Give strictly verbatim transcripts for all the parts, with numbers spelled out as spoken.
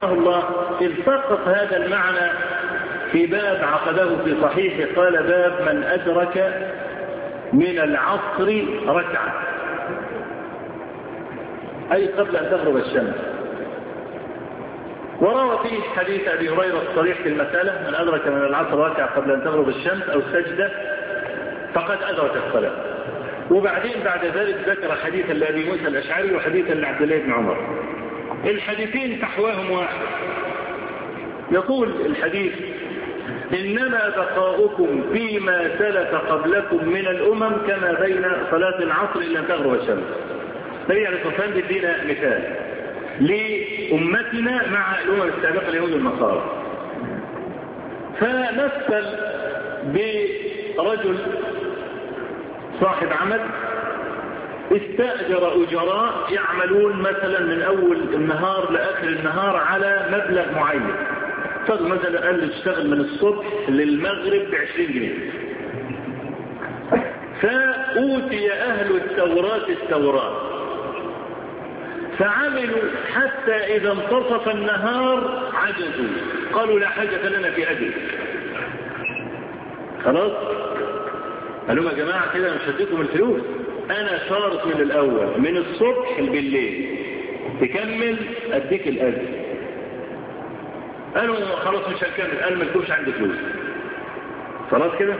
الله التقط هذا المعنى في باب عقده في صحيحه، قال باب من أدرك من العصر ركعة، أي قبل أن تغرب الشمس. وروى فيه حديث أبي هريرة الصريح في المسألة: من أدرك من العصر ركعة قبل أن تغرب الشمس أو سجدة فقد أدرك الصلاة. وبعدين بعد ذلك ذكر حديثا لأبي موسى الأشعري وحديثا لعبد الله بن عمر، الحديثين فحواهم واحد. يقول الحديث: إنما بقاؤكم فيما سلف قبلكم من الأمم كما بين صلاة العصر إلى أن تغرب الشمس. النبي عليه الصلاة والسلام بدينا مثال لأمتنا مع الأمم السابقة اليهود والنصارى. فنسأل برجل صاحب عمل استأجر أجراء يعملون مثلا من أول النهار لآخر النهار على مبلغ معين. فقال مثلا قال لي اشتغل من الصبح للمغرب بعشرين جنيه. فأوتي أهل التوراة التوراة فعملوا حتى إذا انتصف النهار عجزوا، قالوا لا حاجة لنا في أجل. خلاص قالوا يا جماعة كده مش هديكم الفلوس، أنا شارط من الأول من الصبح بالليل تكمل أديك الأجل. قالوا خلاص مش هنكمل، قال ما تكونش عندي فلوس. خلاص كده.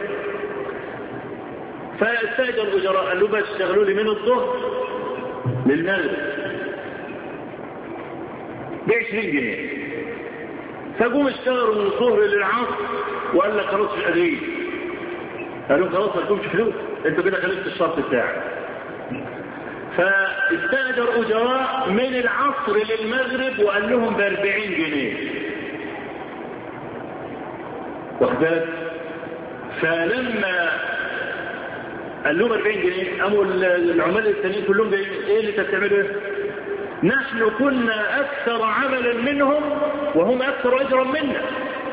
فاستأجر الأجراء قالوا بس اشتغلوا لي من الظهر للمغرب بعشرين جنيه. فقوم اشتغلوا من الظهر للعصر وقال لك خلاص مش قادرين. قالوا خلاص ما تكونش فلوس، انتوا كده خلصت الشرط بتاعك. فاستأجر أجراء من العصر للمغرب وقال لهم بأربعين جنيه. واخدت. فلما قال لهم أربعين جنيه قاموا العمال الثانيين كلهم جايين: ايه اللي انت بتعمله؟ نحن كنا أكثر عملا منهم وهم أكثر أجرا منا.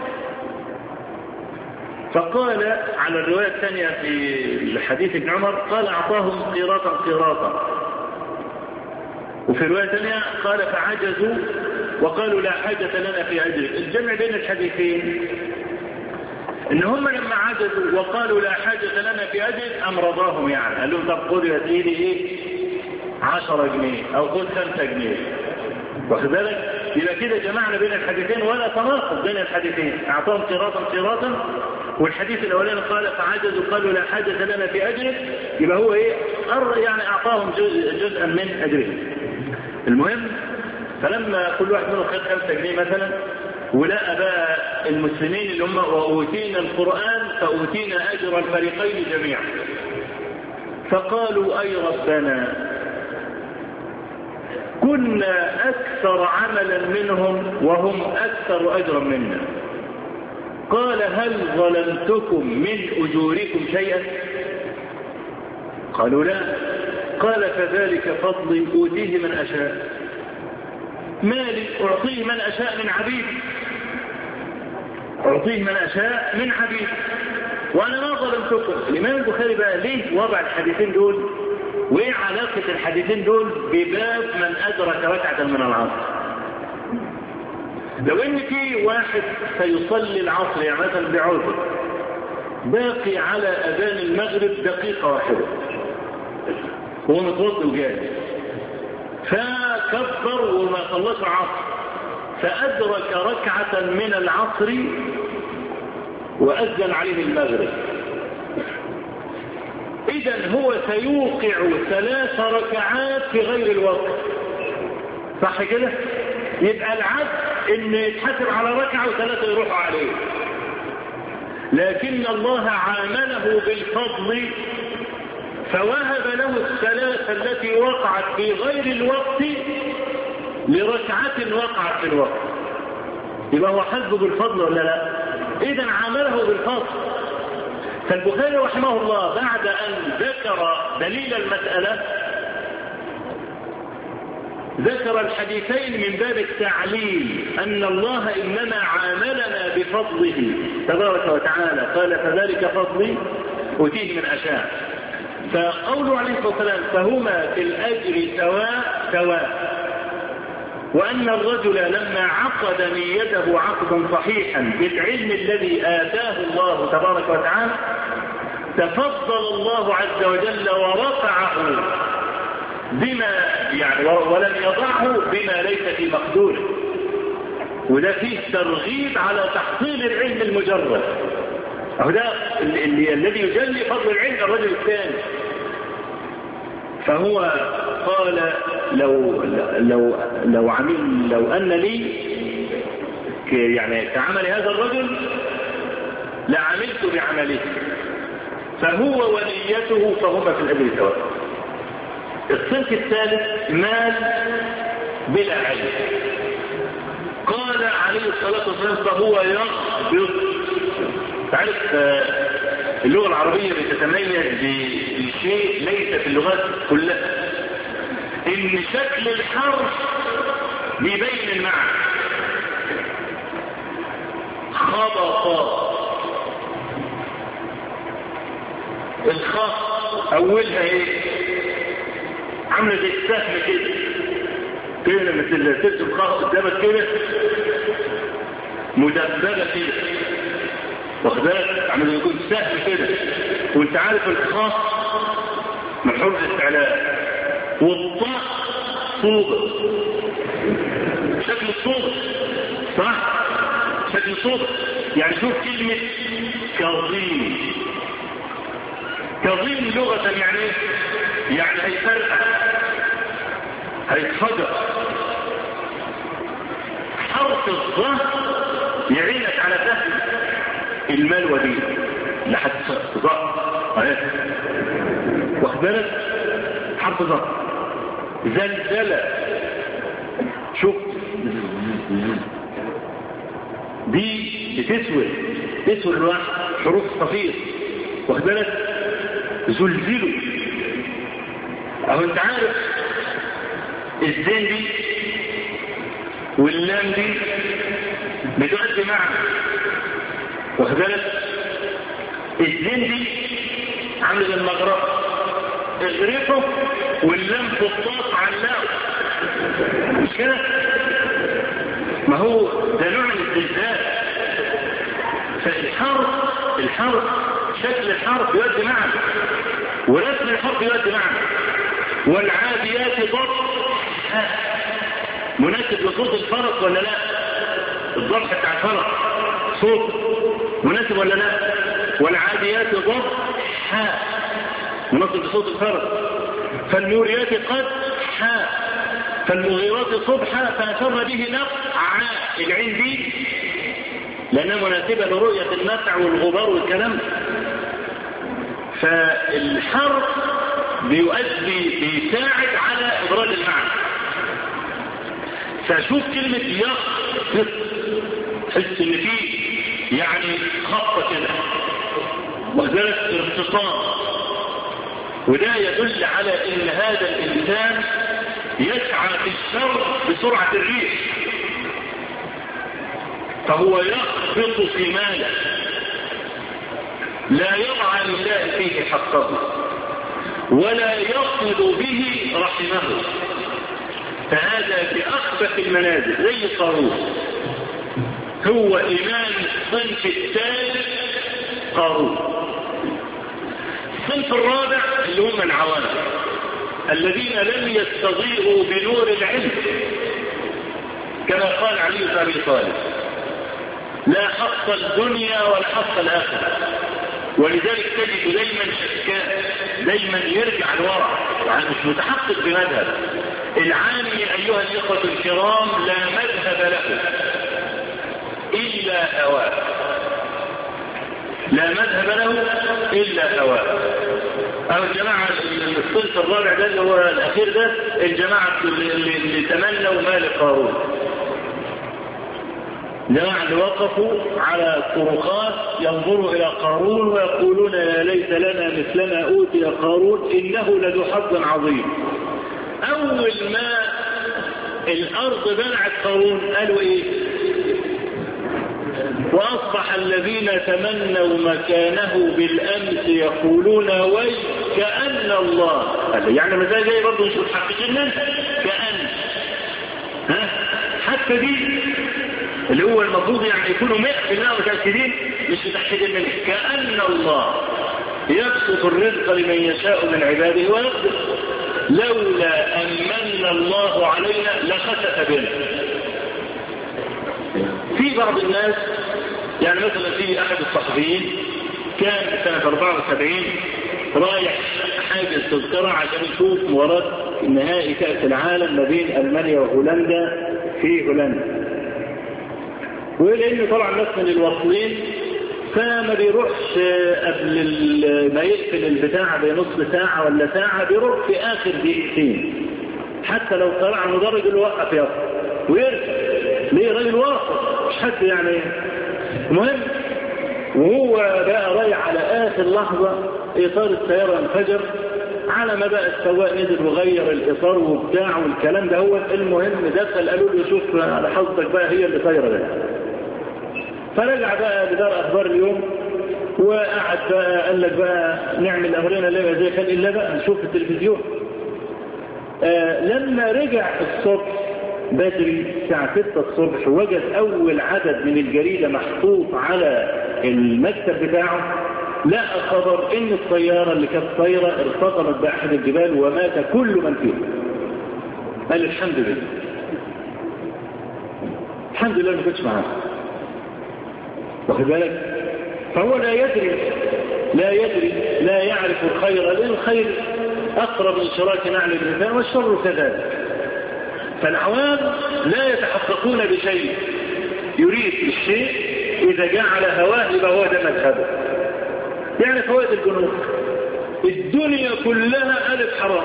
فقال على الرواية الثانية في حديث ابن عمر قال أعطاهم قيراطا قيراطا، وفي رواية ثانية قال فعجزوا وقالوا لا حاجة لنا في أجر. الجمع بين الحديثين إن هم لما عجزوا وقالوا لا حاجة لنا في أجر أمرضاهم، يعني قال لهم طب خذ يا سيدي إيه عشرة جنيه أو خذ خمسة جنيه. واخد بالك؟ يبقى كده جمعنا بين الحديثين ولا تناقض بين الحديثين. أعطاهم قيراطا قيراطا، والحديث الأولاني قال فعجزوا قالوا لا حاجة لنا في أجره، يبقى هو إيه يعني أعطاهم جزء جزءا من أجره. المهم فلما كل واحد منهم خد خمسة جنيه مثلا، ولقى بقى المسلمين اللي هم وأوتينا القرآن فأوتينا أجر الفريقين جميعا، فقالوا أي ربنا كنا أكثر عملا منهم وهم أكثر أجرا منا. قال هل ظلمتكم من أجوركم شيئا؟ قالوا لا. قال فذلك فضلي أوتيه من أشاء، مالي أعطيه من أشاء من عبيد، أعطيه من أشاء من عبيد، وأنا ما ظلمتكم. الإمام البخاري بقى ليه وضع الحديثين دول وإيه علاقة الحديثين دول بباب من أدرك ركعة من العصر؟ لو إن في واحد سيصلي العصر يعني مثلا بعذر باقي على أذان المغرب دقيقة واحدة هو متوضئ وجاهز، فكبر وما صلاش العصر فأدرك ركعة من العصر وأذن عليه المغرب، إذن هو سيوقع ثلاث ركعات في غير الوقت. صح كده؟ يبقى العدل إن يتحسب على ركعة وثلاثة يروحوا عليه، لكن الله عامله بالفضل فوهب له الثلاثة التي وقعت في غير الوقت لركعة وقعت في الوقت. يبقى هو حسبه بالفضل ولا لا؟ إذن عامله بالفضل. فالبخاري رحمه الله بعد أن ذكر دليل المسألة ذكر الحديثين من باب التعليل أن الله إنما عاملنا بفضله تبارك وتعالى. قال فذلك فضلي أوتيه من أشاء. فقوله عليه الصلاة والسلام فهما في الأجر سواء سواء وأن الرجل لما عقد نيته عقدا صحيحا بالعلم الذي آتاه الله تبارك وتعالى تفضل الله عز وجل ورفعه بما يعني ولم يضعه بما ليس في مقدوره. وده فيه ترغيب على تحصيل العلم المجرد. أو ده الذي يجلي فضل العلم الرجل الثاني. فهو قال لو لو لو عمل لو أن لي يعني كعمل هذا الرجل لعملت بعمله فهو ونيته فهما في الأجر سواء. الصنف الثالث مال بلا علم. قال عليه الصلاة والسلام فهو يقبض. تعرف اللغة العربية بتتميز بشيء ليس في اللغات كلها، ان شكل الحرف بيبين المعنى. خبط الخاء اولها ايه؟ عامله زي السهم كده كده مثل ترسم خاء قدامك كده مدببه كده، واخد بالك؟ عامل يكون سهم كده، وانت عارف الخاء من حروف الاستعلاء، والطاء صوبه شكل الصوبه صح؟ شكل الصوبه. يعني شوف كلمه كظيم. كظيم لغه يعني ايه؟ يعني هيفرقع هيتفجر. حرف الظهر يعينك على فهم الملوى دي لحد ظهر، واخد بالك؟ حرف ظهر زلزلة. شوف دي بتسوي تسوي الواحد حروف صفير، واخد بالك؟ زلزلوا. اهو انت عارف الزين دي واللام دي بتؤدي معنى، واخد بالك؟ الزين دي عامله المغرب اغرفه، واللام في الطاس علقه، مش كده؟ ما هو ده نوع من الزلزال. فالحرف الحرف شكل الحرف يؤدي معنى، ورسم الحرف يؤدي معنى. والعاديات ضبط مناسب لصوت الفرس ولا لا؟ الضبط بتاع الفرس صوت مناسب ولا لا؟ والعاديات ضبط حاء مناسب لصوت الفرس. فالموريات قد حاء. فالمغيرات صبحا فأثر به نقع العين دي لأنها مناسبة لرؤية النقع والغبار والكلام. فالحرف بيؤدي بيساعد على إبراز المعنى. فشوف كلمة يخفض حس ان فيه يعني خطة كده وذلك ارتطام، وده يدل على ان هذا الانسان يسعى في الشر بسرعة الريح. فهو يخفض في ماله لا يضع لله فيه حقه ولا يقصد به رحمه. فهذا بأخبث المنازل زي قارون. هو إمام الصنف الثالث قارون. الصنف الرابع اللي هم العوام الذين لم يستضيئوا بنور العلم، كما قال علي بن أبي طالب لا حق الدنيا ولا حق الآخرة. ولذلك تجد دايما شكاء، دايما يرجع الورع، يعني مش متحقق بمذهب. العامي أيها الإخوة الكرام لا مذهب له إلا هواه، لا مذهب له إلا هواه. أو الجماعة الصنف الرابع ده اللي هو الأخير ده الجماعة اللي, اللي تمنوا مال قارون، جماعة اللي وقفوا على الطرقات ينظروا إلى قارون ويقولون يا ليت لنا مثلما أوتي قارون إنه لذو حظ عظيم. أول ما الأرض بلعت قارون قالوا إيه؟ وأصبح الذين تمنوا مكانه بالأمس يقولون وي كأن الله، يعني مثلا جاي برضه مش متحققين منه كأن ها المؤكدين اللي هو المفروض يعني يكونوا مئة بالمئة متأكدين مش متأكدين منه، كأن الله يبسط الرزق لمن يشاء من عباده ويقدر. لولا أن من الله علينا لخسف بنا. في بعض الناس يعني مثلا في أحد الصحفيين كان سنة أربعة وسبعين رايح حاجز تذكرة عشان يشوف مباراة نهائي كأس العالم ما بين ألمانيا وهولندا في هولندا، ولأنه طبعا ناس من الواصلين فما بيروحش قبل ما يقفل البتاع بنص ساعة ولا ساعة، بيروح في آخر دقيقتين حتى لو طلع المدرج اللي وقف يقف ويرجع. ليه؟ راجل واقف مش حد يعني. المهم وهو بقى رايح على آخر لحظة إطار السيارة انفجر، على ما بقى السواق نزل وغير الإطار وبتاع والكلام ده. هو المهم دخل قالوا له شوف على حظك بقى هي اللي طايرة ده. فرجع بقى لدار أخبار اليوم وقعد بقى قال لك بقى نعمل أمرنا اللي زي كان إلا بقى نشوف التلفزيون. آه لما رجع الصبح بدري الساعة ستة الصبح وجد أول عدد من الجريدة محطوط على المكتب بتاعه، لقى خبر إن الطيارة اللي كانت طايرة ارتطمت بأحد الجبال ومات كل من فيها. قال الحمد لله الحمد لله ما كنتش معاه. واخد بالك؟ فهو لا يدري لا يدري لا يعرف الخير، لأن الخير أقرب من شراك نعل الإنسان والشر كذلك. فالعوام لا يتحققون بشيء، يريد الشيء إذا جاء على هواه يبقى هو ده مذهبه. يعني فوائد الجنود الدنيا كلها ألف حرام،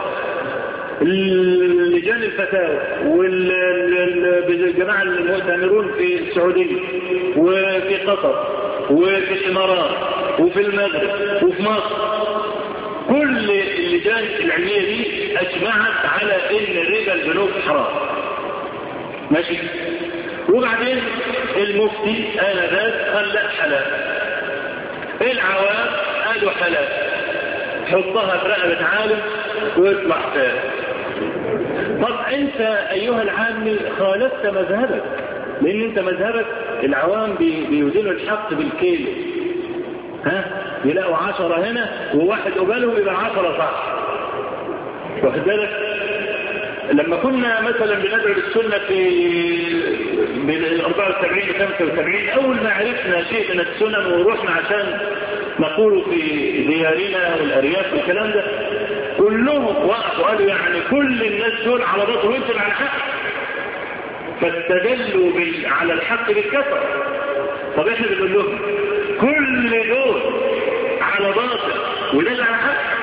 لجان الفتاوى والجماعة المؤتمرون في السعودية وفي قطر وفي الإمارات وفي المغرب وفي مصر، كل اللجان العلمية دي أجمعت على إن ربا البنوك حرام. ماشي. وبعدين المفتي آنذاك قال لا حلال، العوام قالوا حلال، حطها في رقبة عالم ويطلع تاني. طب انت ايها العامي خالفت مذهبك، لان انت مذهبك العوام بيوزنوا الحق بالكيلو، ها يلاقوا عشرة هنا وواحد قبالهم يبقى عشرة صح. واخد بالك؟ لما كنا مثلا بندعو للسنة في من أربعة وسبعين ل خمسة وسبعين، أول ما عرفنا شيء من السنن ورحنا عشان نقول في ديارنا والأرياف والكلام ده، كلهم وقفوا قالوا يعني كل الناس دول على باطل وانتم على حق، فاستدلوا على الحق بالكثرة. طب احنا بنقول لهم كل دول على باطل وده على حق.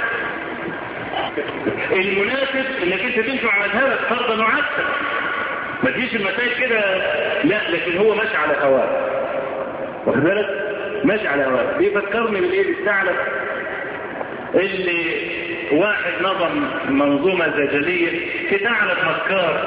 المناسب انك انت تمشي على مذهبك فرضا وعكسا، ما تجيش المسائل كده لا، لكن هو ماشي على هواه. واخد بالك؟ ماشي على هواه. بيفكرني بالايه؟ بالثعلب اللي واحد نظم منظومه زجاجيه في ثعلب مكار،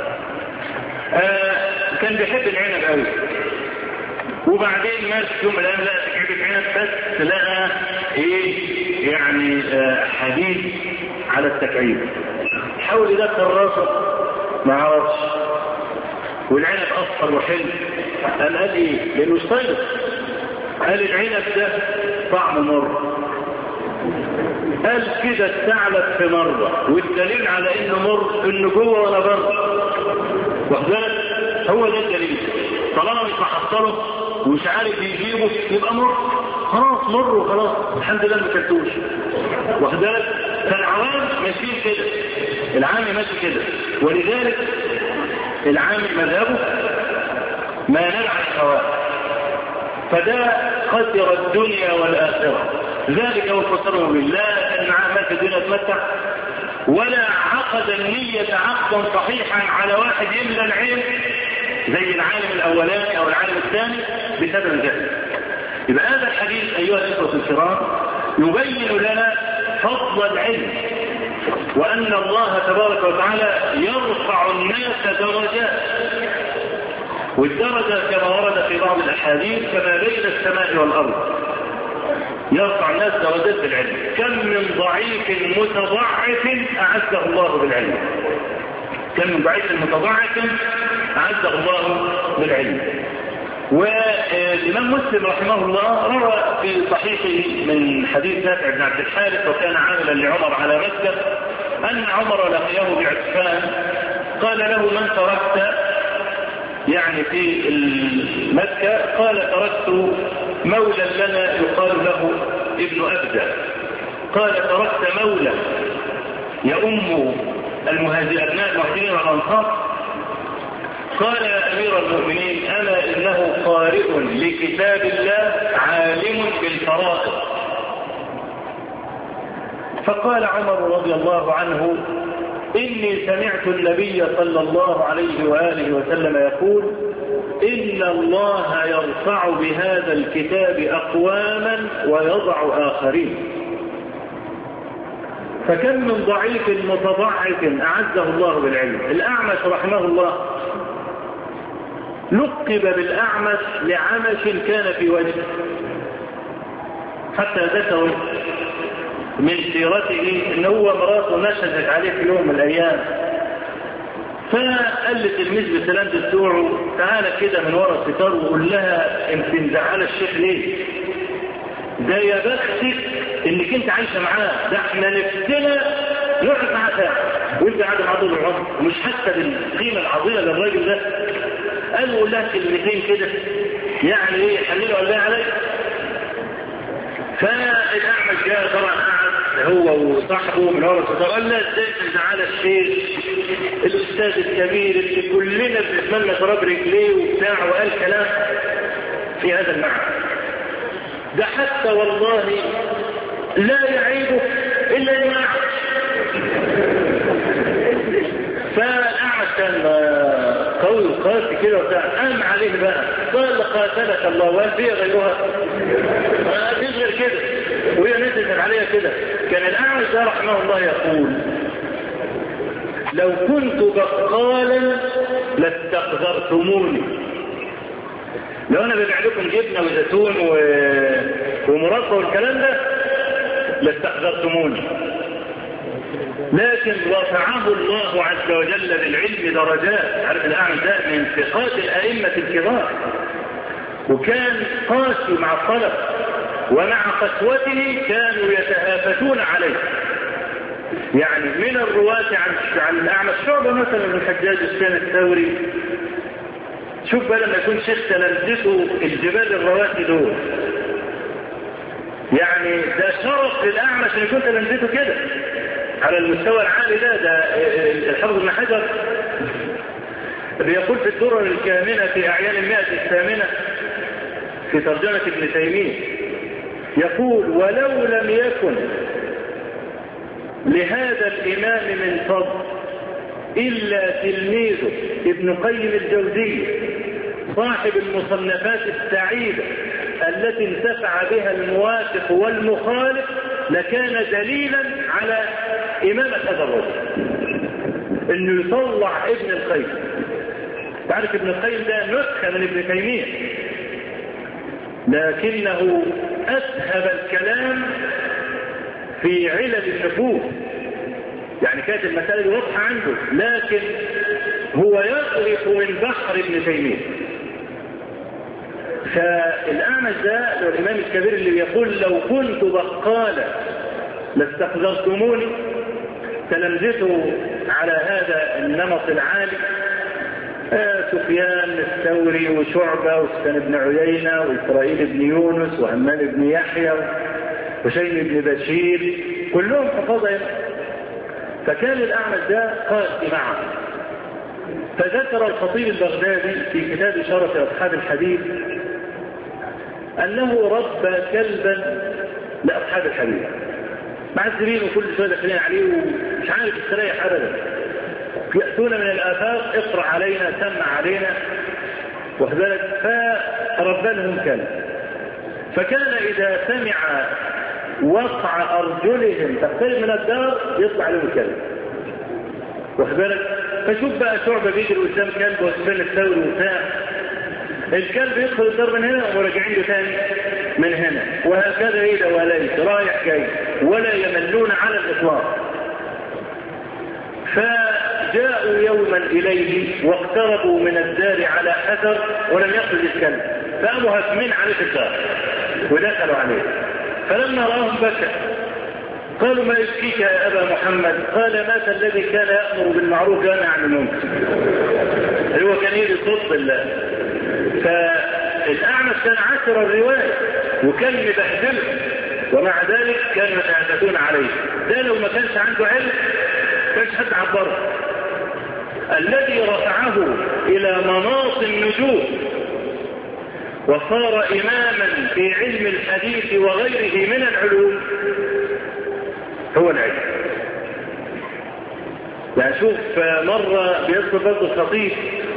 آه كان بيحب العنب قوي، وبعدين ماشي يوم من الايام لقى تجيب عنب بس لقى ايه يعني آه حديد على التكعيب، حاول يدخل راسه ما عرفش، والعنب اصفر وحلو. قال قال ايه؟ لانه صيد. قال العنب ده طعم مر. قال كده الثعلب في مرة، والدليل على انه مر انه جوه ولا بره. واخد بالك؟ هو ده الدليل. طالما مش محصله ومش عارف يجيبه يبقى مر، خلاص مر وخلاص الحمد لله ما كلتوش. واخد بالك؟ فالعوام ماشيين كده، العامي ماشي كده، ولذلك العامي مذهبه ما نلعب الهواء، فده خسر الدنيا والآخرة. ذلك هو خسره بالله أن ما في الدنيا تمتع، ولا عقد النية عقدا صحيحا على واحد يملى العين زي العالم الأولاني أو العالم الثاني بسبب ذلك. يبقى هذا الحديث أيها الإخوة الكرام يبين لنا فضل العلم، وأن الله تبارك وتعالى يرفع الناس درجات، والدرجة كما ورد في بعض الأحاديث كما بين السماء والأرض، يرفع الناس درجات بالعلم. كم من ضعيف متضعف أعزه الله بالعلم، كم من ضعيف متضعف أعزه الله بالعلم. والإمام مسلم رحمه الله روى في صحيحه من حديث نافع بن عبد الحارث وكان عاملا لعمر على مكة أن عمر لقيه بعسفان قال له من تركت يعني في مكة؟ قال تركت مولى لنا يقال له ابن أبدة. قال تركت مولى يؤم المهاجرين أبناء المهاجرين والأنصار؟ قال يا أمير المؤمنين أنا إنه قارئ لكتاب الله عالم بالفرائض. فقال عمر رضي الله عنه إني سمعت النبي صلى الله عليه وآله وسلم يقول إن الله يرفع بهذا الكتاب أقواما ويضع آخرين. فكم من ضعيف متضعف أعزه الله بالعلم. الأعمش رحمه الله لقب بالأعمش لعمش كان في وجهه، حتى ذكروا من سيرته إن هو مراته نشزت عليه في يوم من الأيام، فقال لتلميذ بسلامة بتوعه تعالى كده من وراء الستار وقول لها انت مزعله الشيخ ليه؟ ده يا بختك انك انت عايشه معاه، ده احنا نفسنا نقعد معاه ساعه وانت قاعد معاه طول العمر ومش حاسه بالقيمه العظيمه للراجل ده. قال قول لها كلمتين كده يعني ايه يحللوا قال لها عليك. فالاعمش جاء طبعا قعد هو وصاحبه من ورا الستار قال لها ازاي تزعل الشيخ الاستاذ الكبير اللي كلنا بنتمنى تراب رجليه وبتاع، وقال كلام في هذا المعنى. ده حتى والله لا يعيبه الا المعنى. فالأعمش كان قوي وقاسي كده وبتاع، قام عليه بقى قال قاتلك الله وهل فيها غيرها؟ ما فيش غير كده، وهي نزلت عليها كده. كان الأعمش ده رحمه الله يقول لو كنت بقالا لاستقذرتموني. لو انا ببيع لكم جبنه وزيتون و... ومربى والكلام ده لاستحضرتموني، لكن رفعه الله عز وجل بالعلم درجات. عارف الأعمش ده من ثقات الأئمة الكبار، وكان قاسي مع الطلب، ومع قسوته كانوا يتهافتون عليه. يعني من الرواة عن عن الأعمش شعبة مثلا من الحجاج السفيان الثوري، شوف بقى لما يكون شيخ تلامذته الجبال الرواتي دول، يعني ده شرف للأعمش ان يكون تلامذته كده على المستوى العالي ده. ده الحافظ ابن حجر بيقول في الدرر الكامنة في أعيان المئة الثامنة في ترجمة ابن تيمية، يقول ولو لم يكن لهذا الإمام من فضل إلا تلميذه ابن قيم الجوزية صاحب المصنفات السعيدة التي انتفع بها الموافق والمخالف، لكان دليلا على إمامة هذا الرجل انه يطلع ابن القيم. تعرف ابن القيم ده نسخة من ابن تيمية، لكنه أسهب الكلام في علل النفوس. يعني كانت المسألة واضحة عنده، لكن هو يغرق من بحر ابن تيمية. فالأعمش ده هو الإمام الكبير اللي يقول لو كنت بقالا لاستحضرتموني. تلمذته على هذا النمط العالي آه سفيان الثوري وشعبة وسفيان بن عيينة وإسرائيل بن يونس وهمام بن يحيى وشيم بن بشير، كلهم حفظهم. فكان الأعمش ده قاسي معه. فذكر الخطيب البغدادي في كتاب شرف أصحاب الحديث أنه ربى كلبا لأصحاب الحديث، معذبين وكل شوية داخلين عليه ومش عارف يستريح أبدا، يأتون من الآفاق اقرأ علينا سمع علينا وكذلك، فربى لهم كلب. فكان إذا سمع وقع أرجلهم تقترب من الدار يطلع لهم الكلب وكذلك. فشوف بقى شعبة بيجري قدام كلب وسفيان الثوري وبتاع، الكلب يدخل الدار من هنا وراجعين له ثاني من هنا، وهكذا إذا وليس رايح جاي ولا يملون على الإطلاق. جاءوا يوما إليه واقتربوا من الدار على حذر ولم يخرج الكلب، فقاموا هاجمين عليه في الدار ودخلوا عليه، فلما رآهم بكى. قالوا ما يبكيك يا أبا محمد؟ قال مات الذي كان يأمر بالمعروف وينهى عن المنكر. هو كان يجي صوت الله. فالأعمش كان عسر الرواية وكان مبهدله، ومع ذلك كانوا يتعافتون عليه. ده لو ما كانش عنده علم كانش حد عبره. الذي رفعه إلى مناص النجوم وصار إماما في علم الحديث وغيره من العلوم هو العلم. يعني شوف مرة بيذكر برضه الخطيب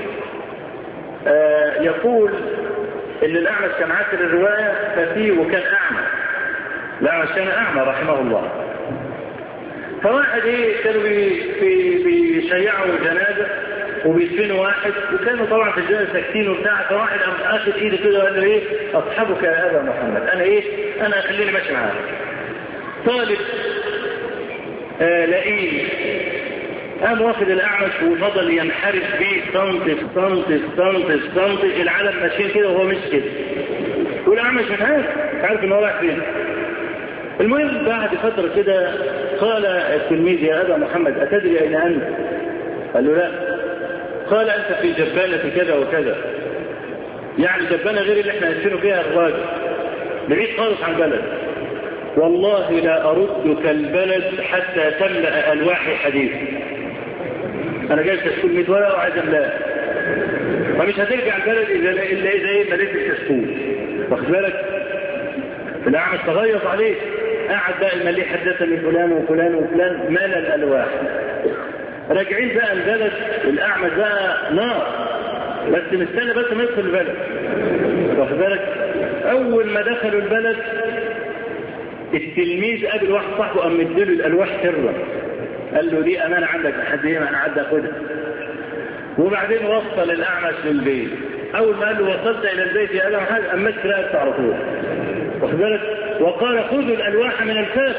آه يقول إن الأعمش كان عسر الرواية ففيه وكان أعمى. الأعمش كان أعمى رحمه الله. فواحد ايه كانوا بيشيعوا جنازة وبيدفنوا واحد، وكانوا طبعا في الجنازة ساكتين وبتاع، فواحد قام اخذ ايده كده وقال له ايه اصحابك يا ابا محمد، انا ايه انا خليني ماشي معاك. طالب آه لئيم قام واخد الأعمش وفضل ينحرف بيه سنت في سنت في سنت في سنت، العالم ماشيين كده وهو مش كده، والأعمش مش عارف عارف ان هو رايح فين. المهم بعد فترة كده قال التلميذ يا أبا محمد أتدري أين أنت؟ قال له لا. قال أنت في جبانة كذا وكذا، يعني جبانة غير اللي احنا نسينه فيها الراجل، بعيد خالص عن البلد. والله لا أردك البلد حتى تملأ ألواحي حديث. أنا جاي كشكول مية ورقة وعايز أملاها، فمش هترجع البلد إلا إلا إذا إيه مليت الكشكول. واخد بالك؟ الأعمش تغيظ عليه، قاعد بقى الملي حدثني فلان وفلان وفلان مال الألواح. راجعين بقى البلد، الأعمش بقى نار، بس مستنى بس ما يدخل البلد. واخد بالك؟ أول ما دخلوا البلد التلميذ قابل واحد صاحبه قام مديله الألواح سرا، قال له دي أمانة عندك لحد إيه أنا عدى أخدها. وبعدين وصل الأعمش للبيت، أول ما قال له وصلت إلى البيت يا أبا محمد قام مسك رقبته على طول. واخد بالك؟ وقال خذوا الألواح من الفاس.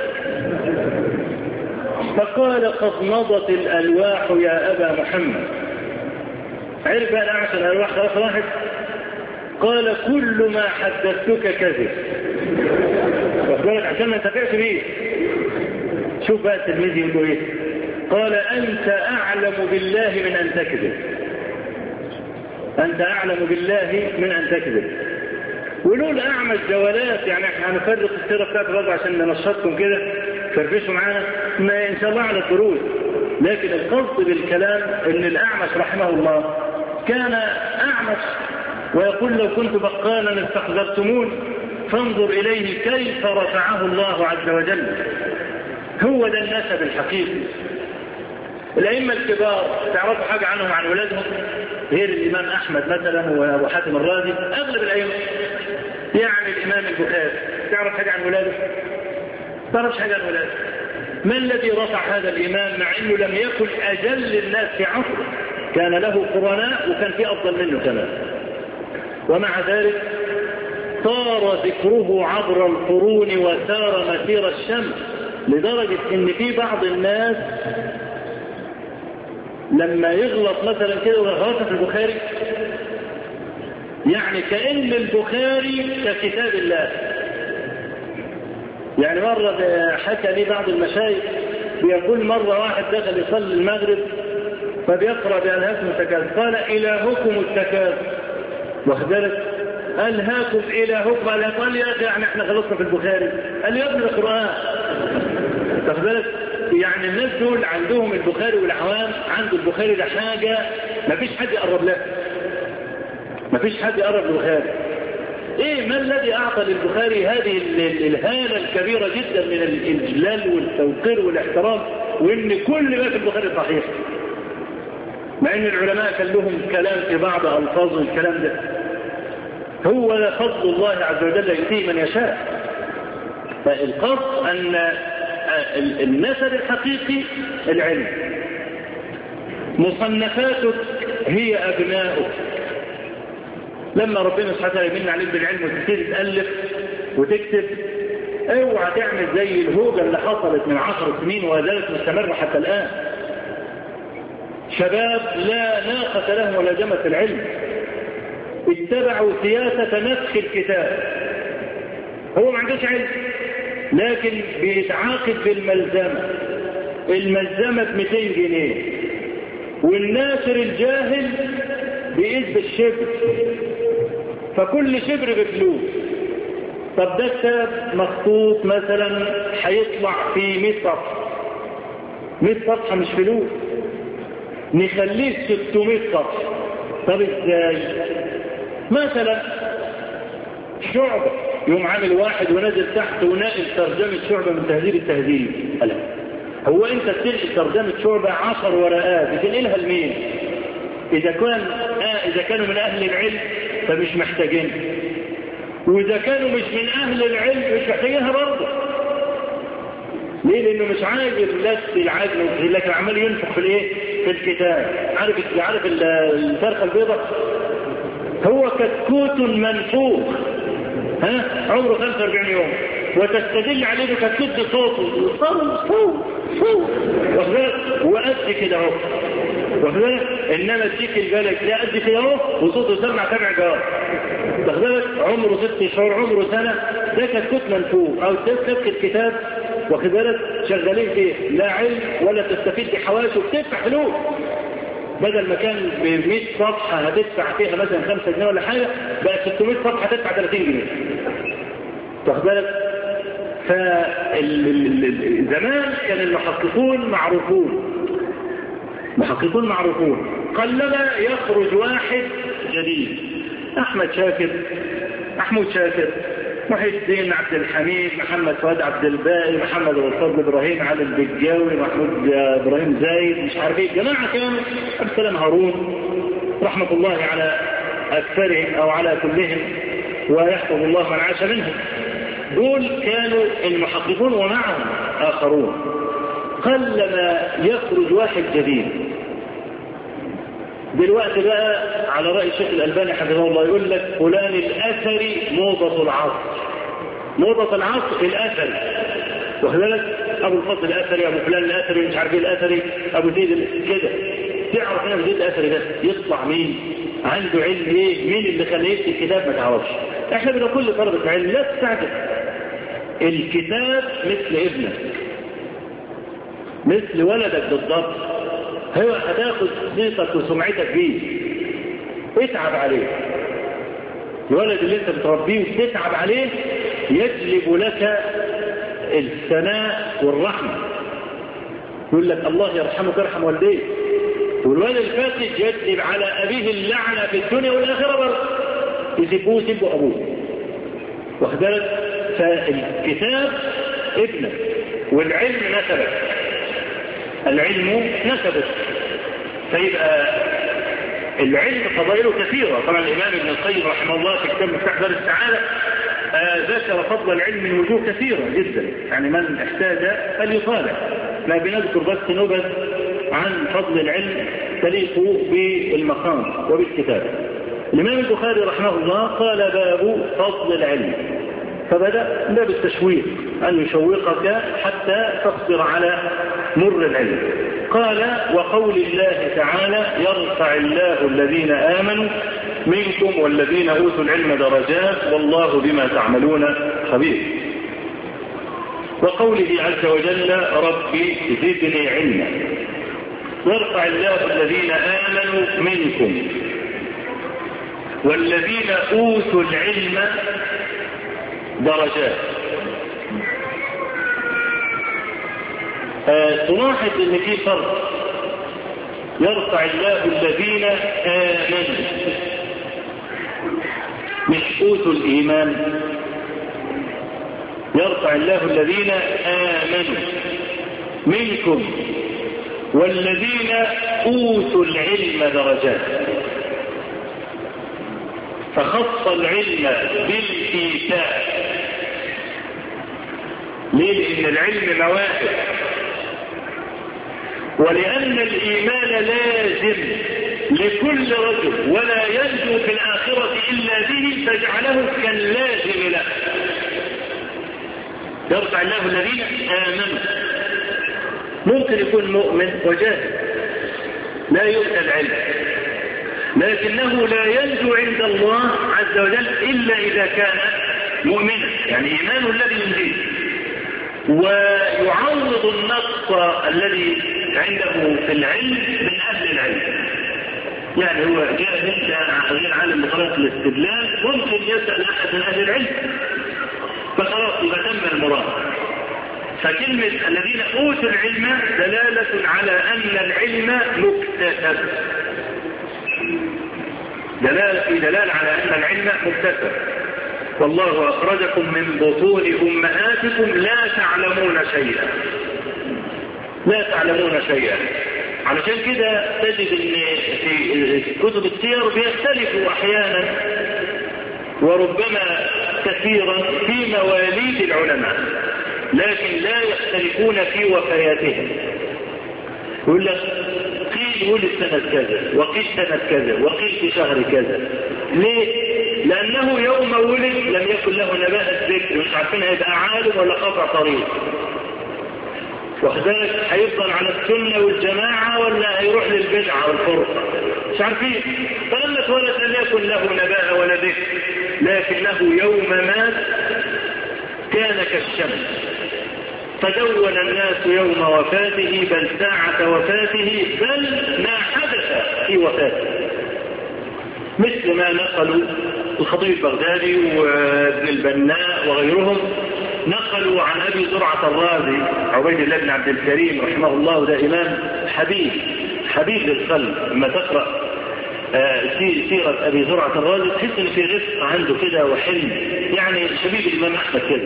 فقال قد مضت الألواح يا أبا محمد. عرف بقى الأعمش الألواح خلاص راحت. قال كل ما حدثتك كذب. واخد بالك عشان ما انتفعش بيه. شوف بقى التلميذ يقول له ايه؟ قال أنت أعلم بالله من أن تكذب. أنت أعلم بالله من أن تكذب. ولول أعمش جولات، يعني احنا هنفرق السيرة بتاعته برضه عشان ننشطكم كده فرفشوا معانا ما إن شاء الله على الدروس. لكن القصد بالكلام إن الأعمش رحمه الله كان أعمش، ويقول لو كنت بقالا استحضرتمون فانظر إليه كيف رفعه الله عز وجل. هو ده النسب الحقيقي. الأئمة الكبار تعرفوا حاجة عنهم عن ولادهم غير الإمام أحمد مثلا وأبو حاتم الرازي؟ أغلب الأئمة يعني الإمام البخاري تعرف حاجة عن ولاده؟ تعرفش حاجة عن ولاده. ما الذي رفع هذا الإمام مع أنه لم يكن أجل الناس في عصره؟ كان له قرناء وكان في أفضل منه كمان، ومع ذلك صار ذكره عبر القرون وسار مسير الشمس، لدرجة ان في بعض الناس لما يغلط مثلا كده وغلط في البخاري يعني كأن البخاري ككتاب الله. يعني مرة حكى لي بعض المشايخ بيقول مرة واحد دخل يصلي المغرب فبيقرأ بألهاكم التكاثر، قال إلهكم التكاثر. واخد بالك؟ ألهاكم إلهكم. قال يا أخي يعني احنا خلصنا في البخاري. قال يا ابن القرآن. واخد بالك؟ يعني الناس دول عندهم البخاري والعوام عنده البخاري ده حاجة ما فيش حد يقرب له، ما فيش حد يقرب للبخاري. ايه ما الذي اعطى للبخاري هذه الهالة الكبيرة جدا من الإجلال والتوقير والاحترام، وان كل ما في البخاري صحيح، مع ان العلماء كان لهم كلام في بعض الفاظ الكلام ده. هو فضل الله عز وجل يؤتيه من يشاء. فالقصد ان النسب الحقيقي العلم. مصنفاتك هي أبناؤك. لما ربنا سبحانه وتعالى يمن عليك بالعلم وتبتدي تألف وتكتب، اوعى تعمل زي الهوجة اللي حصلت من عشر سنين وذلك مستمر حتى الآن. شباب لا ناقة لهم ولا جمة في العلم، اتبعوا سياسة نسخ الكتاب. هو ما عندوش علم لكن بيتعاقد بالملزمة، الملزمة ب مئتين جنيه، والناشر الجاهل بيقيس بالشبر، فكل شبر بفلوس. طب ده كتاب مخطوط مثلا هيطلع في مئة صفحة، مئة صفحة مش فلوس، نخليه ستمئة صفحة. طب ازاي؟ مثلا شعبة يوم عامل واحد ونزل تحت ونقل ترجمة شعبة من تهذيب التهذيب. ألا هو انت تنقل ترجمة شعبة عشر ورقات بتنقلها لمين؟ اذا كان آه اذا كانوا من اهل العلم فمش محتاجين، واذا كانوا مش من اهل العلم مش محتاجينها برضه. ليه؟ لانه مش عاجب لست العجل، لكن عمال ينفخ في الايه؟ في الكتاب. عارف عارف الفرخه البيضاء؟ هو كتكوت منفوخ ها عمره خمسة وأربعين يوم، وتستدل عليه بكتكوت بصوته صو صو صو وقد كده اهو، انما تيجي البلد لا قد كده اهو وصوته سمع سبع جار، واخد عمره ست شهور عمره سنه، ده كتكوت منفوخ. او تمسك الكتاب واخد بالك شغالين فيه لا علم ولا تستفيد بحواسه، بتدفع فلوس. بدل ما كان ب مئة صفحه هتدفع فيها مثلا خمسة جنيه ولا حاجه، بقى ستمئة صفحه هتدفع ثلاثين جنيه، واخد بالك. فزمان كان المحققون معروفون، محققون معروفون، قلما يخرج واحد جديد. احمد شاكر، محمود شاكر، محي الدين عبد الحميد، محمد فؤاد عبد الباقي، محمد الفضل ابراهيم، علي البجاوي، محمود ابراهيم زايد، مش عارف ايه، جماعه كانوا عبد السلام هارون رحمه الله على اكثرهم او على كلهم ويحفظ الله من عاش منهم. دول كانوا المحققون ومعهم اخرون. قلما يخرج واحد جديد. دلوقتي بقى على رأي الشيخ الألباني حفظه الله يقول لك فلان الأثري موضة العصر، موضة العصر الأثري، واخد بالك؟ أبو الفضل الأثري، أبو فلان الأثري، مش عارف ايه الأثري، أبو زيد كده. تعرف هنا أبو زيد الأثري ده يطلع مين؟ عنده علم ايه؟ مين اللي خليه يكتب الكتاب؟ ما تعرفش. احنا بنقول كل طلبة علم لا تستعجل، الكتاب مثل ابنك، مثل ولدك بالضبط، هو هتاخد صيتك وسمعتك بيه، اتعب عليه. الولد اللي انت بتربيه وتتعب عليه يجلب لك الثناء والرحمة، يقول لك الله يرحمك ارحم والديك. والولد الفاسد يجلب على أبيه اللعنة في الدنيا والآخرة برضه، يسيبوه يسيبوا أبوه، واخد بالك؟ فالكتاب ابنك والعلم نسبك، العلم نسبك. فيبقى العلم فضائله كثيرة. طبعا الإمام ابن القيم رحمه الله في كتاب مفتاح دار السعادة آه ذكر فضل العلم من وجوه كثيرة جدا، يعني من احتاج فليطالع. ما بنذكر بس نبذ عن فضل العلم تليق بالمقام وبالكتاب. الإمام البخاري رحمه الله قال باب فضل العلم، فبدأ باب التشويق، أن يشوقك حتى تصبر على مر العلم. قال وقول الله تعالى يرفع الله الذين آمنوا منكم والذين أوتوا العلم درجات والله بما تعملون خبير. وقوله عز وجل ربي زدني علما، يرفع الله الذين آمنوا منكم والذين أوتوا العلم درجات. آه تلاحظ ان في فرق، يرفع الله الذين آمنوا مش أوتوا الإيمان، يرفع الله الذين آمنوا منكم والذين أوتوا العلم درجات، فخص العلم بالإيتاء. ليه؟ لأن العلم مواهب، ولأن الإيمان لازم لكل رجل ولا ينجو في الآخرة إلا به، فجعله كاللازم له. يرفع الله الذين آمنوا، ممكن يكون مؤمن وجاهل لا يؤتى العلم، لكنه لا ينجو عند الله عز وجل إلا إذا كان مؤمنا، يعني إيمانه الذي ينجيه، ويعوض النقص الذي عنده في العلم من أهل العلم. يعني هو جاهل غير عالم بطريقة الاستدلال، ممكن يسأل أحد من أهل العلم فخلاص يبقى تم المراد. فكلمة الذين أوتوا العلم دلالة على أن العلم مكتسب، دلالة في دلالة على أن العلم مكتسب. والله أخرجكم من بطون أمهاتكم لا تعلمون شيئا، لا تعلمون شيئا. علشان كده تجد ان في كتب السير بيختلفوا احيانا وربما كثيرا في مواليد العلماء، لكن لا يختلفون في وفياتهم. يقول لك قيل ولد سنة كذا، وقيل سنة كذا، وقيل في شهر كذا. ليه؟ لأنه يوم ولد لم يكن له نباهة الذكر، مش عارفين هيبقى عالم ولا قطع طريق، وكذلك هيفضل على السنة والجماعة ولا هيروح للبدعة والفرقة، مش عارفين. فلما اتولد لم يكن له نباهة ولا ذكر، لكنه يوم مات كان كالشمس، فدون الناس يوم وفاته بل ساعة وفاته بل ما حدث في وفاته، مثل ما نقلوا الخطيب البغدادي وابن البناء وغيرهم، نقلوا عن أبي زرعة الرازي عبيد الله بن عبد الكريم رحمه الله، ده إمام حبيب حبيب للقلب. لما تقرأ سيرة أبي زرعة الرازي تحس إن في رفق عنده كده وحلم، يعني شبيب الإمام أحمد كده.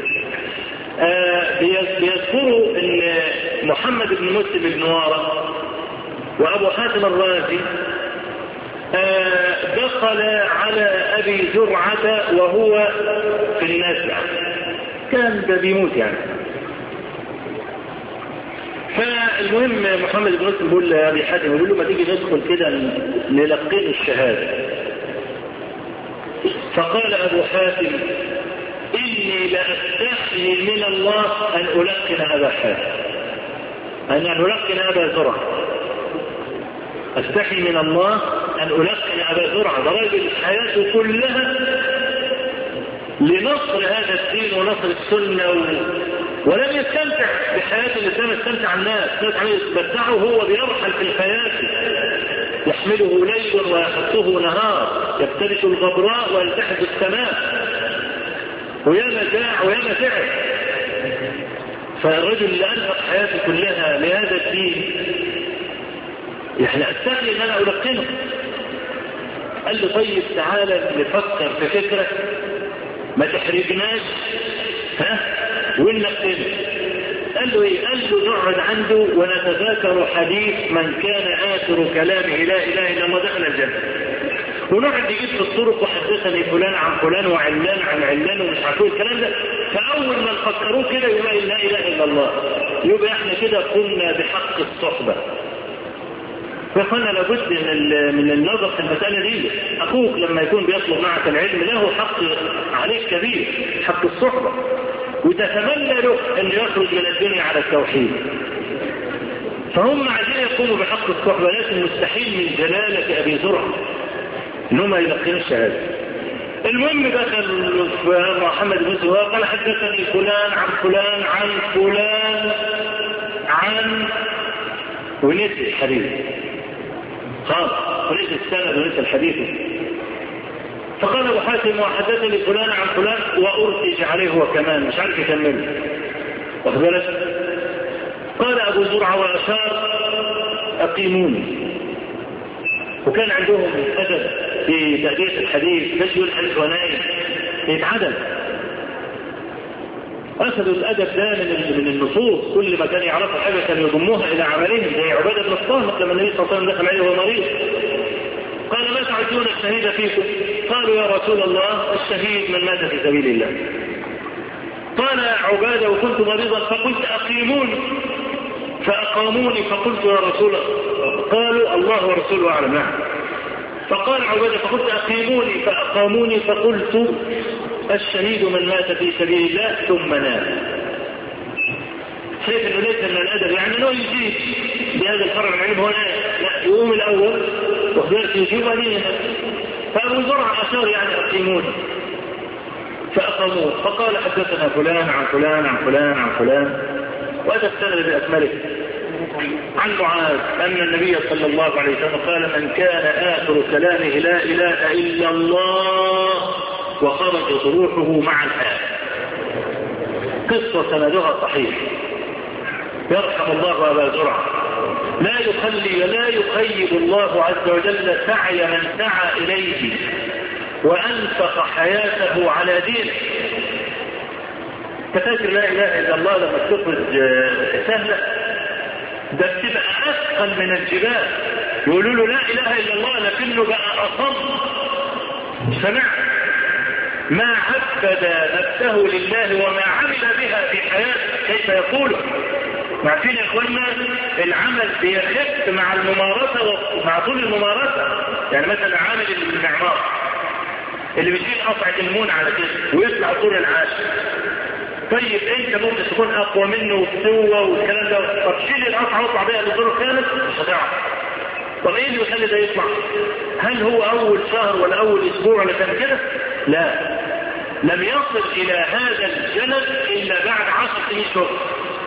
بيذكروا ان محمد بن مسلم بن وارة وابو حاتم الرازي دخل على ابي زرعة وهو في النازع، كان ده بيموت يعني. فالمهم محمد بن مسلم بيقول لابي حاتم، يقول له ما تيجي ندخل كده نلقين الشهادة. فقال ابو حاتم إني لأستحي من الله أن ألقن أبا حاتم، أن ألقن أبا زرعة، أستحي من الله أن ألقن أبا زرعة، ده راجل حياته كلها لنصر هذا الدين ونصر السنة و... ولم يستمتع بحياة الإسلام، استمتع الناس، الناس عم يتمتعه وهو بيرحل في الحياة، يحمله ليل ويحطه نهار، يفترش الغبراء ويلتحف السماء، وياما جاع وياما تعب. فالرجل اللي أنفق حياته كلها لهذا الدين يعني أستحي أن أنا ألقنه. قال له طيب تعالى نفكر في فكرة ما تحرجناش، ها ونلقنه. قال له ايه؟ قال له نقعد عنده ونتذاكر حديث من كان آخر كلامه لا إله إلا الله دخل الجنة، ونقعد نجيب في الطرق وحدثني فلان عن فلان وعلان عن علان ومش عارفين الكلام ده. فأول ما نفكروه كده يبقى لا إله إلا الله، يبقى احنا كده قمنا بحق الصحبة. فقلنا لابد من من النظر في المسألة دي. أخوك لما يكون بيطلب معك العلم له حق عليك كبير، حق الصحبة، وتتمنى له أن يخرج من الدنيا على التوحيد. فهم عايزين يقوموا بحق الصحبة، لكن مستحيل من جلالة أبي زرعة إنهم يلقين الشهادة. المهم دخل محمد بن سواء قال حدثني فلان عن فلان عن فلان عن، ونسي الحديث خلاص، ونسي السند ونسي الحديث. فقال ابو حاتم وحدثني فلان عن فلان وارتج عليه هو كمان مش عارف يكمله، واخد بالك؟ قال ابو زرعه واشار اقيموني. وكان عندهم ادب في تأدية الحديث، مش يقول الحديث ونايم يتعدل. أخذوا الأدب ده من من النصوص، كل ما كان يعرفوا حاجة كان يضموها إلى عملهم، زي عبادة بن الصامت لما النبي صلى الله عليه وسلم دخل عليه وهو مريض قال ما تعدون الشهيد فيكم؟ قالوا يا رسول الله الشهيد من مات في سبيل الله. قال عبادة وكنت مريضا فقلت أقيموني فأقاموني فقلت يا رسول الله، قالوا الله ورسوله أعلم. نعم. فقال عبادة فقلت أقيموني فأقاموني فقلت الشهيد من مات في سبيل الله ثم نام. شايف انه ليس من الادب يعني انه يجيب بهذا الفرع من العلم هو لا يقوم الأول وخبرت يجيب عليه. فأبو زرع أشار يعني أقيمون فأقاموه فقال حدثنا فلان عن فلان عن فلان عن فلان وهذا السند بأكمله عن معاذ أن النبي صلى الله عليه وسلم قال من كان آخر كلامه لا إله إلا الله وخرج روحه مع الآن. قصة سندها صحيح. يرحم الله أبا زرع. لا يخلي ولا يخيب الله عز وجل سعي من سعى إليه وأنفق حياته على دينه. تفكر لا إله إلا الله لما تخرج سهلة، ده بتبقى أثقل من الجبال. يقولوا له لا إله إلا الله لكنه بقى أصم. سمع ما عبد نفسه لله وما عمل بها في حياته كيف يقوله. عارفين يا اخوانا العمل بيخف مع الممارسة ومع طول الممارسة. يعني مثلا عامل المعمار اللي بيشيل قطعة المون على كده ويطلع طول العاشر، طيب انت ممكن تكون اقوى منه وبسوة والكلام ده، طب شيل القطعة واطلع بيها للدور الخامس مش هتعرف. طب ايه اللي يخلي ده يطلع؟ هل هو اول شهر ولا اول اسبوع ولا كان كده؟ لا، لم يصل الى هذا الجلد الا بعد عشر سنين شغل.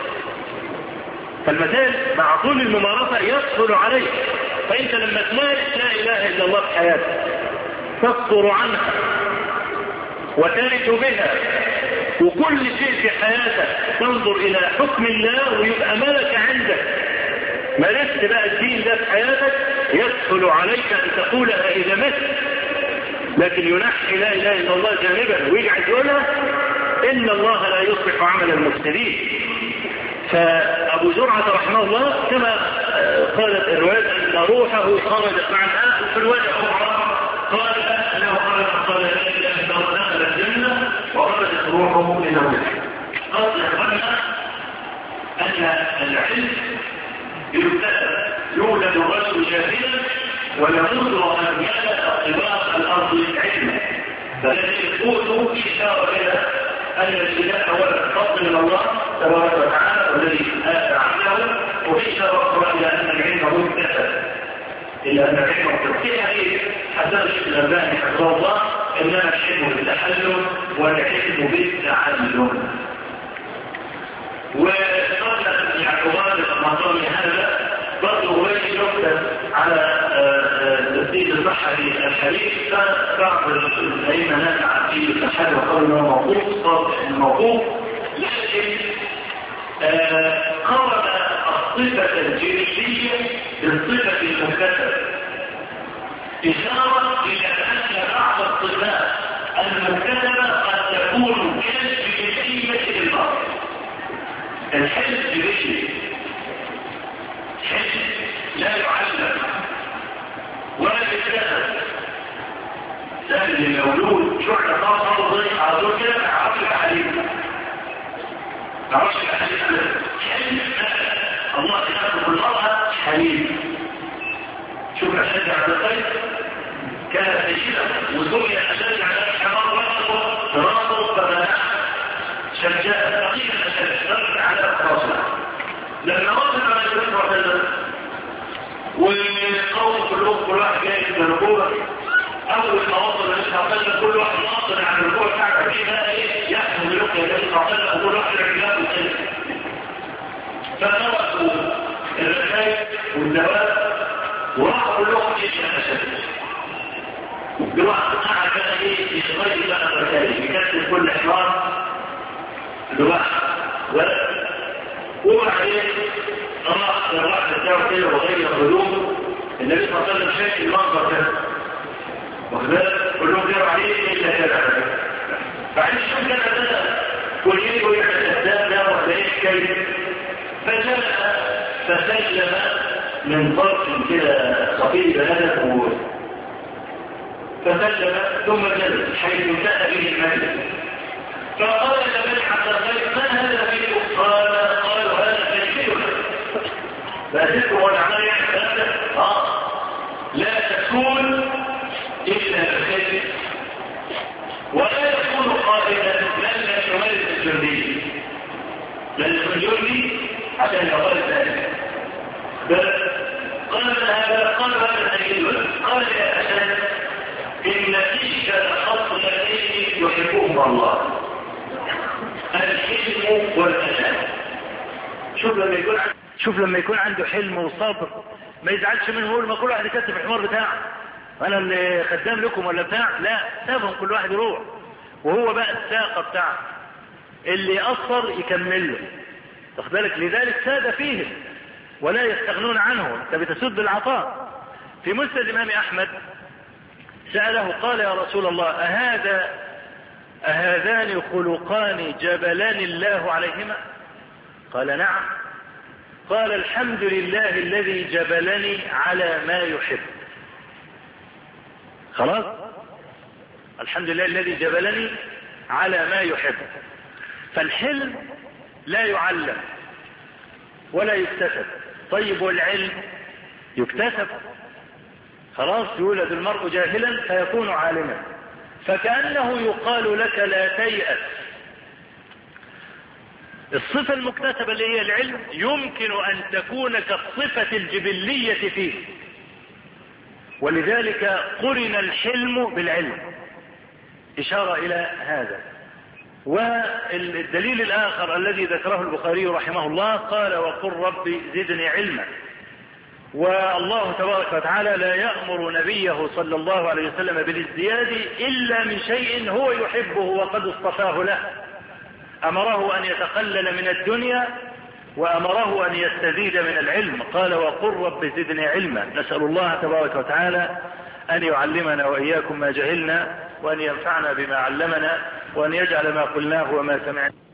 فالمثال مع طول الممارسة يسهل عليك. فانت لما تمارس لا اله الا الله في حياتك تفطر عنها وترث بها، وكل شيء في حياتك تنظر الى حكم الله ويبقى ملك عندك. مارست بقى الدين ده في حياتك يسهل عليك ان تقولها اذا مت. لكن ينحي لا اله الا الله جانبا ويجعل يقولها ان الله لا يصلح عمل المفسدين. فابو زرعة رحمه الله كما قالت الرواية ان روحه خرجت مع الآن. في الرواية الاخرى قال انه خرج قال لا اله الا الله دخل الجنة وخرجت روحه من النار. قال لنا ان العلم يبتدأ يولد الرجل جاهلا ويموت وقد ملأ طباق الارض علما. فالذي يقوله اشاره الى ان الابتداء هو الفضل من الله تبارك وتعالى والذي آتى عنه، وفي اشاره الى ان العلم مكتسب الا ان العلم مكتسب. حديث حسن الشيخ الألباني حفظه الله انما العلم بالتحلل والعلم بالتعلم. وقبل ان يعتبر مقام هذا برضه هو يكتب على تسديد البحري الحديث. بعض الائمه نزع في التحلل وقالوا انه موقوف صار الموقوف، لكن قرن الصفه الجنسيه بالصفه المكتسبه اشاره الى ان بعض الصفات المكتسبه قد تكون كالجنسيه للبعض. الحلم الجنسي حلم لا يعلم ولا يتكلم. سهل المولود شعر طاقه ضيق على طول كده ما يعرفش التعليم، ما يعرفش التعليم. حلم الله يخلق المرأة حليم. شوف أشد على الخير كان سيدا وسمي أشد على الحمار رأسه راسه فبناه شجاء ثقيل أشد رد على راسه. لما وصل على الجنة وحده والقوم كلهم كل واحد جاي من الركوبة، أول ما وصل للإسحاقية كل واحد ناصر عن الركوبة بتاعته فيها إيه يحمل لقيا للإسحاقية وكل واحد رجلات وكذا. فتركوا الركايب والدواب وراحوا كلهم إيش يا أشد. الواحد قاعد بقى إيه يغير بقى الركايب يكتب كل حوار الواحد وبعدين راح الواحد بتاعه كده وغير هدومه. النبي صلى الله عليه وسلم شاف المنظر ده وخلاص كلهم جروا عليه الا كده. بعدين شوف كده ده كل يوم يعمل الاسباب ده ولا ايه كيف فجاء فسلم من طرف كده صفير بهدف فسلم ثم جلس حيث انتهى به المجلس. فقال لبني عبد الغيب ما هذا فيكم؟ قال قالوا هذا فيكم. فأسلكم والعمل يعني آه لا تكون إلا بخير ولا يكون قائدا لن يمارس الجندي لن يكون جندي عشان يقال ذلك. قال هذا قال هذا أيضا قال يا أسد إن فيك خصلتين يحبهما الله الحلم والأناة. شوف لما يكون شوف لما يكون عنده حلم وصبر ما يزعلش منه يقول ما كل واحد يكتب الحمار بتاعه انا اللي خدام لكم ولا بتاع، لا سابهم كل واحد يروح وهو بقى الساقه بتاعه اللي يأثر يكمل له واخد بالك. لذلك ساد فيهم ولا يستغنون عنه. انت بتسد العطاء. في مسند الامام احمد سأله قال يا رسول الله أهذا أهذان خلقان جبلان الله عليهما؟ قال نعم. قال الحمد لله الذي جبلني على ما يحب. خلاص الحمد لله الذي جبلني على ما يحب. فالحلم لا يعلم ولا يكتسب. طيب والعلم يكتسب. خلاص يولد المرء جاهلا فيكون عالما. فكأنه يقال لك لا تيأس. الصفة المكتسبة اللي هي العلم يمكن أن تكون كالصفة الجبلية فيه، ولذلك قرن الحلم بالعلم إشارة إلى هذا. والدليل الآخر الذي ذكره البخاري رحمه الله قال وقل ربي زدني علما. والله تبارك وتعالى لا يأمر نبيه صلى الله عليه وسلم بالازدياد إلا من شيء هو يحبه وقد اصطفاه له. أمره أن يتقلل من الدنيا وأمره أن يستزيد من العلم. قال وقل رب زدني علما. نسأل الله تبارك وتعالى أن يعلمنا وإياكم ما جهلنا وأن ينفعنا بما علمنا وأن يجعل ما قلناه وما سمعنا